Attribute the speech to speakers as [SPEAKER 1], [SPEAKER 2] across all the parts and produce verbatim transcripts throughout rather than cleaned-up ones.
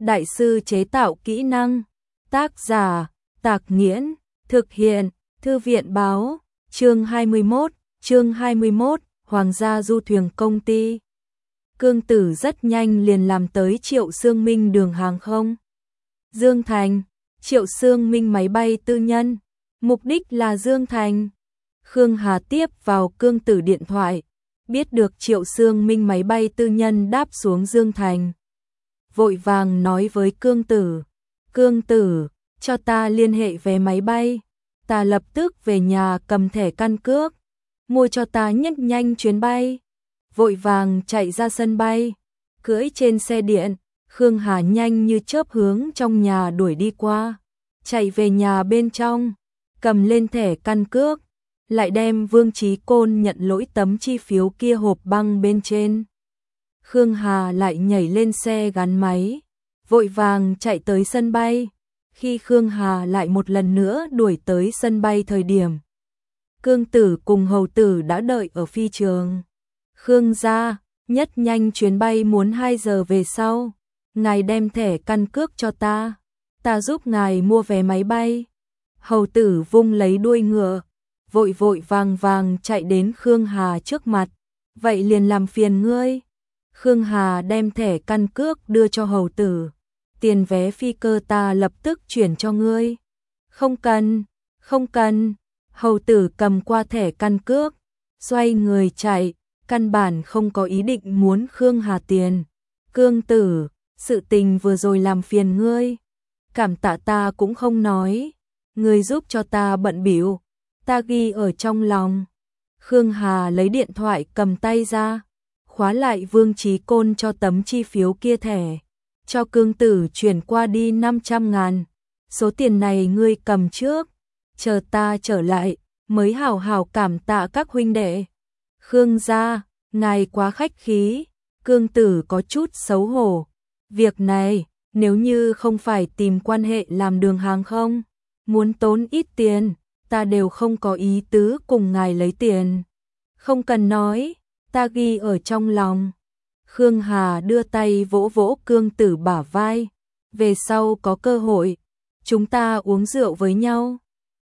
[SPEAKER 1] đại sư chế tạo kỹ năng. Tác giả, Tạc Nghiễn, thực hiện, Thư viện báo, chương hai mươi mốt, chương hai mươi mốt, Hoàng gia du thuyền công ty. Cương Tử rất nhanh liền làm tới Triệu Xương Minh đường hàng không. Dương Thành, Triệu Xương Minh máy bay tư nhân, mục đích là Dương Thành. Khương Hà tiếp vào Cương Tử điện thoại, biết được Triệu Xương Minh máy bay tư nhân đáp xuống Dương Thành. Vội vàng nói với Cương Tử, Cương Tử, cho ta liên hệ vé máy bay, ta lập tức về nhà cầm thẻ căn cước, mua cho ta nhất nhanh chuyến bay. Vội vàng chạy ra sân bay, cưỡi trên xe điện, Khương Hà nhanh như chớp hướng trong nhà đuổi đi qua, chạy về nhà bên trong, cầm lên thẻ căn cước, lại đem Vương Chí Côn nhận lỗi tấm chi phiếu kia hộp băng bên trên. Khương Hà lại nhảy lên xe gắn máy, vội vàng chạy tới sân bay. Khi Khương Hà lại một lần nữa đuổi tới sân bay thời điểm, Cương Tử cùng Hầu Tử đã đợi ở phi trường. Khương gia, nhất nhanh chuyến bay muốn hai giờ về sau, ngài đem thẻ căn cước cho ta, ta giúp ngài mua vé máy bay. Hầu Tử vung lấy đuôi ngựa, vội vội vàng vàng chạy đến Khương Hà trước mặt, vậy liền làm phiền ngươi. Khương Hà đem thẻ căn cước đưa cho Hầu Tử, tiền vé phi cơ ta lập tức chuyển cho ngươi. Không cần, không cần. Hầu Tử cầm qua thẻ căn cước, xoay người chạy, căn bản không có ý định muốn Khương Hà tiền. Cương Tử, sự tình vừa rồi làm phiền ngươi, cảm tạ ta cũng không nói, ngươi giúp cho ta bận bịu, ta ghi ở trong lòng. Khương Hà lấy điện thoại cầm tay ra, khóa lại Vương Chí Côn cho tấm chi phiếu kia thẻ, cho Cương Tử chuyển qua đi năm trăm ngàn, số tiền này ngươi cầm trước, chờ ta trở lại mới hảo hảo cảm tạ các huynh đệ. Khương gia, ngài quá khách khí. Cương Tử có chút xấu hổ, việc này nếu như không phải tìm quan hệ làm đường hàng không, muốn tốn ít tiền, ta đều không có ý tứ cùng ngài lấy tiền. Không cần nói, ta ghi ở trong lòng. Khương Hà đưa tay vỗ vỗ Cương Tử bả vai, về sau có cơ hội, chúng ta uống rượu với nhau.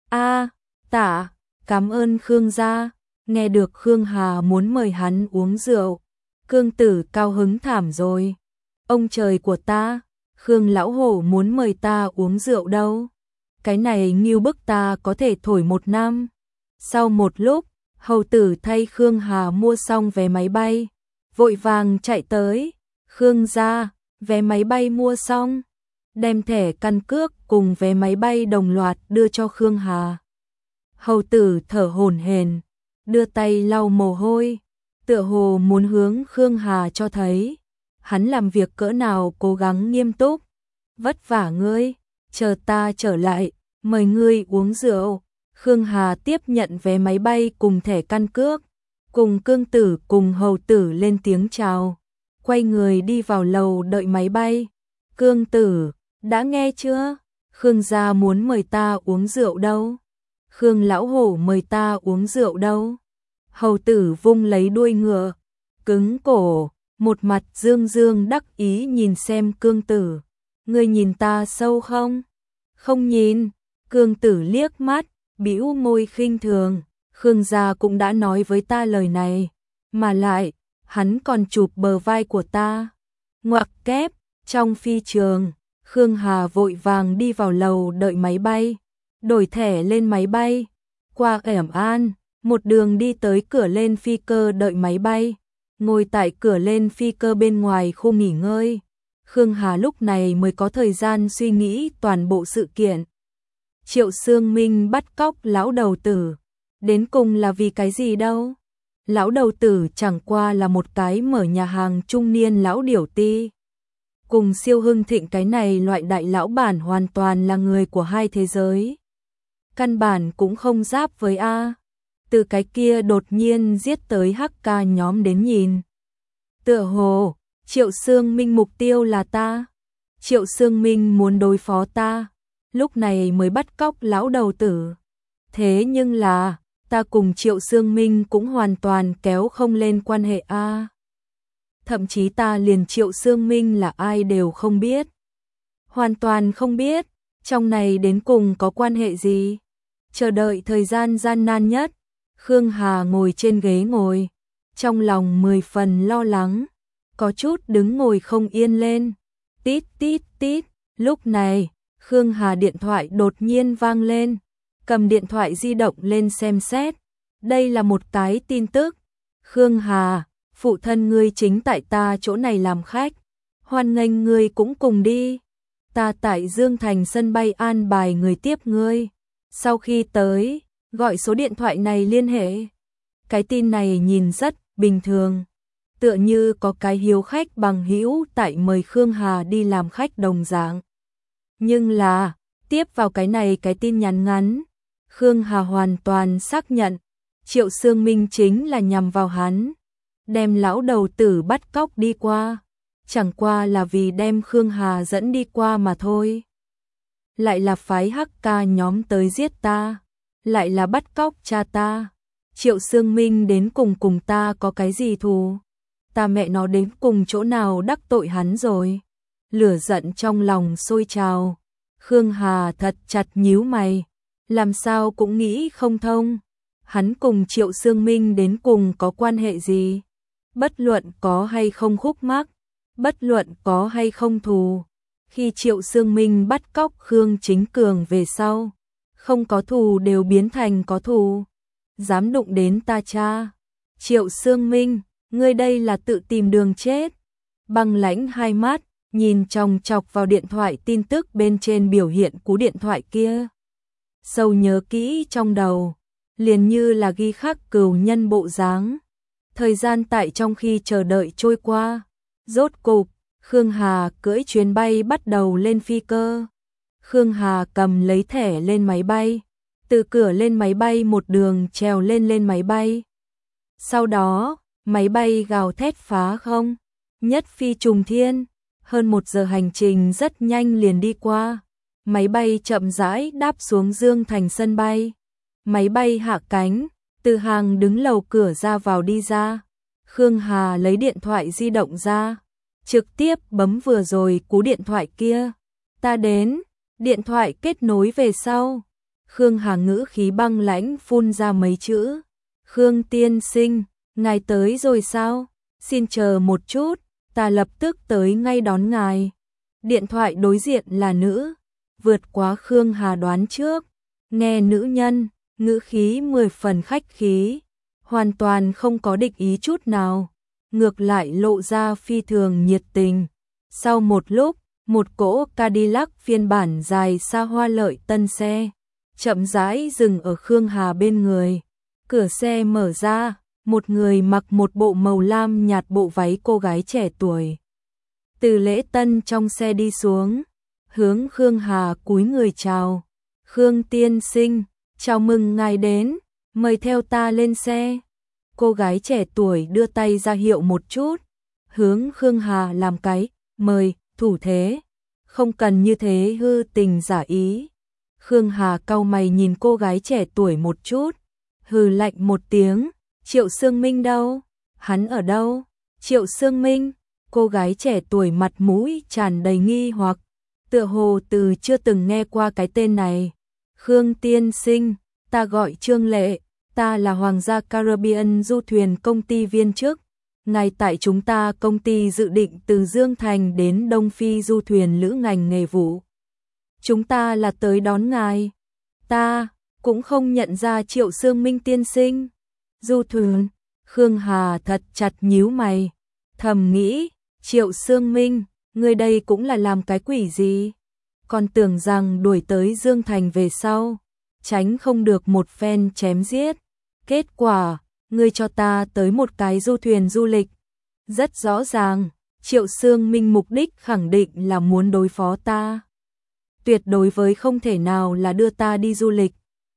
[SPEAKER 1] A, tạ, cảm ơn Khương gia. Nghe được Khương Hà muốn mời hắn uống rượu, Cương Tử cao hứng thảm rồi. Ông trời của ta, Khương lão hổ muốn mời ta uống rượu đâu. Cái này nghiêu bức ta có thể thổi một năm. Sau một lúc, Hầu Tử thay Khương Hà mua xong vé máy bay, vội vàng chạy tới. Khương gia, vé máy bay mua xong, đem thẻ căn cước cùng vé máy bay đồng loạt đưa cho Khương Hà. Hầu Tử thở hổn hển, đưa tay lau mồ hôi, tựa hồ muốn hướng Khương Hà cho thấy hắn làm việc cỡ nào cố gắng nghiêm túc. Vất vả ngươi, chờ ta trở lại, mời ngươi uống rượu. Khương Hà tiếp nhận vé máy bay cùng thẻ căn cước, cùng Cương Tử cùng Hầu Tử lên tiếng chào, quay người đi vào lầu đợi máy bay. Cương Tử, đã nghe chưa? Khương gia muốn mời ta uống rượu đâu? Khương lão hổ mời ta uống rượu đâu? Hầu Tử vung lấy đuôi ngựa, cứng cổ, một mặt dương dương đắc ý nhìn xem Cương Tử. Ngươi nhìn ta sâu không? Không nhìn. Cương Tử liếc mắt, bĩu môi khinh thường. Khương gia cũng đã nói với ta lời này, mà lại, hắn còn chụp bờ vai của ta. Ngoặc kép, trong phi trường, Khương Hà vội vàng đi vào lầu đợi máy bay, đổi thẻ lên máy bay, qua Ẻm An, một đường đi tới cửa lên phi cơ đợi máy bay, ngồi tại cửa lên phi cơ bên ngoài khu nghỉ ngơi. Khương Hà lúc này mới có thời gian suy nghĩ toàn bộ sự kiện. Triệu Xương Minh bắt cóc lão đầu tử, đến cùng là vì cái gì đâu? Lão đầu tử chẳng qua là một cái mở nhà hàng trung niên lão điểu ti. Cùng Siêu Hưng Thịnh cái này loại đại lão bản hoàn toàn là người của hai thế giới. Căn bản cũng không giáp với A. Từ cái kia đột nhiên giết tới hắc ca nhóm đến nhìn. Tựa hồ, Triệu Xương Minh mục tiêu là ta. Triệu Xương Minh muốn đối phó ta, lúc này mới bắt cóc lão đầu tử. Thế nhưng là, ta cùng Triệu Xương Minh cũng hoàn toàn kéo không lên quan hệ A. Thậm chí ta liền Triệu Xương Minh là ai đều không biết. hoàn toàn không biết, trong này đến cùng có quan hệ gì. Chờ đợi thời gian gian nan nhất, Khương Hà ngồi trên ghế ngồi, trong lòng mười phần lo lắng, có chút đứng ngồi không yên lên. Tít tít tít, lúc này, Khương Hà điện thoại đột nhiên vang lên, cầm điện thoại di động lên xem xét. Đây là một cái tin tức. Khương Hà, phụ thân ngươi chính tại ta chỗ này làm khách, hoan nghênh ngươi cũng cùng đi. Ta tại Dương Thành sân bay an bài người tiếp ngươi. Sau khi tới, gọi số điện thoại này liên hệ. Cái tin này nhìn rất bình thường, tựa như có cái hiếu khách bằng hữu tại mời Khương Hà đi làm khách đồng dạng. Nhưng là, tiếp vào cái này cái tin nhắn ngắn, Khương Hà hoàn toàn xác nhận, Triệu Sương Minh chính là nhằm vào hắn, đem lão đầu tử bắt cóc đi qua, chẳng qua là vì đem Khương Hà dẫn đi qua mà thôi. Lại là phái hắc ca nhóm tới giết ta, lại là bắt cóc cha ta. Triệu Sương Minh đến cùng cùng ta có cái gì thù? Ta mẹ nó đến cùng chỗ nào đắc tội hắn rồi? Lửa giận trong lòng sôi trào. Khương Hà thật chặt nhíu mày, làm sao cũng nghĩ không thông. Hắn cùng Triệu Sương Minh đến cùng có quan hệ gì? Bất luận có hay không khúc mắc, bất luận có hay không thù. Khi Triệu Sương Minh bắt cóc Khương Chính Cường về sau, không có thù đều biến thành có thù. Dám đụng đến ta cha. Triệu Sương Minh, ngươi đây là tự tìm đường chết. Băng lãnh hai mắt, nhìn chòng chọc vào điện thoại tin tức bên trên biểu hiện cú điện thoại kia. Sâu nhớ kỹ trong đầu, liền như là ghi khắc cừu nhân bộ dáng. Thời gian tại trong khi chờ đợi trôi qua, rốt cục, Khương Hà cưỡi chuyến bay bắt đầu lên phi cơ. Khương Hà cầm lấy thẻ lên máy bay, từ cửa lên máy bay một đường trèo lên lên máy bay. Sau đó, máy bay gào thét phá không, nhất phi trùng thiên, hơn một giờ hành trình rất nhanh liền đi qua. Máy bay chậm rãi đáp xuống Dương Thành sân bay. Máy bay hạ cánh, từ hàng đứng lầu cửa ra vào đi ra. Khương Hà lấy điện thoại di động ra, trực tiếp bấm vừa rồi cú điện thoại kia. Ta đến, điện thoại kết nối về sau. Khương Hà ngữ khí băng lãnh phun ra mấy chữ. Khương tiên sinh, ngài tới rồi sao? Xin chờ một chút, ta lập tức tới ngay đón ngài. Điện thoại đối diện là nữ, vượt quá Khương Hà đoán trước. Nghe nữ nhân, ngữ khí mười phần khách khí, hoàn toàn không có địch ý chút nào, ngược lại lộ ra phi thường nhiệt tình. Sau một lúc, một cỗ Cadillac phiên bản dài xa hoa lợi tân xe chậm rãi dừng ở Khương Hà bên người. Cửa xe mở ra, một người mặc một bộ màu lam nhạt bộ váy cô gái trẻ tuổi từ lễ tân trong xe đi xuống, hướng Khương Hà cúi người chào. Khương tiên sinh, chào mừng ngài đến, mời theo ta lên xe. Cô gái trẻ tuổi đưa tay ra hiệu một chút, hướng Khương Hà làm cái mời thủ thế, không cần như thế hư tình giả ý. Khương Hà cau mày nhìn cô gái trẻ tuổi một chút, hừ lạnh một tiếng. Triệu Sương Minh đâu? Hắn ở đâu? Triệu Sương Minh? Cô gái trẻ tuổi mặt mũi tràn đầy nghi hoặc, tựa hồ từ chưa từng nghe qua cái tên này. Khương tiên sinh, ta gọi Trương Lệ, ta là Hoàng gia Caribbean du thuyền công ty viên chức. Ngài tại chúng ta công ty dự định từ Dương Thành đến Đông Phi du thuyền lữ ngành nghề vụ. Chúng ta là tới đón ngài. Ta cũng không nhận ra Triệu Sương Minh tiên sinh. Du thuyền, Khương Hà thật chặt nhíu mày, thầm nghĩ, Triệu Sương Minh, người đây cũng là làm cái quỷ gì? Còn tưởng rằng đuổi tới Dương Thành về sau, tránh không được một phen chém giết. Kết quả, ngươi cho ta tới một cái du thuyền du lịch. Rất rõ ràng, Triệu Sương Minh mục đích khẳng định là muốn đối phó ta. Tuyệt đối với không thể nào là đưa ta đi du lịch.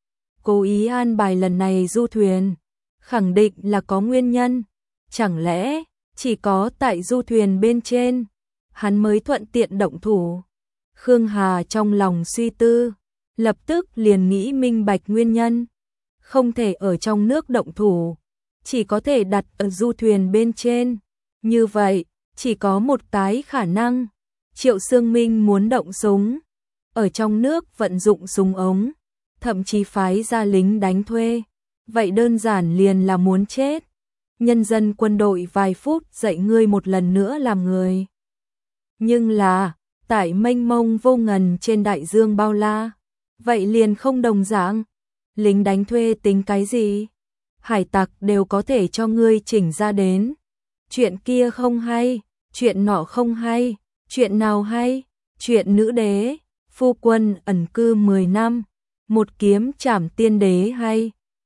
[SPEAKER 1] Cố ý an bài lần này du thuyền, khẳng định là có nguyên nhân. Chẳng lẽ, chỉ có tại du thuyền bên trên, hắn mới thuận tiện động thủ. Khương Hà trong lòng suy tư, lập tức liền nghĩ minh bạch nguyên nhân. Không thể ở trong nước động thủ, chỉ có thể đặt ở du thuyền bên trên. Như vậy, chỉ có một cái khả năng, Triệu Xương Minh muốn động súng, ở trong nước vận dụng súng ống, thậm chí phái ra lính đánh thuê, vậy đơn giản liền là muốn chết. Nhân dân quân đội vài phút dạy ngươi một lần nữa làm người. Nhưng là, tại mênh mông vô ngần trên đại dương bao la, vậy liền không đồng dạng. Lính đánh thuê tính cái gì? Hải tặc đều có thể cho ngươi chỉnh ra đến. Chuyện kia không hay, chuyện nọ không hay, chuyện nào hay? Chuyện nữ đế, phu quân ẩn cư mười năm, một kiếm trảm tiên đế hay.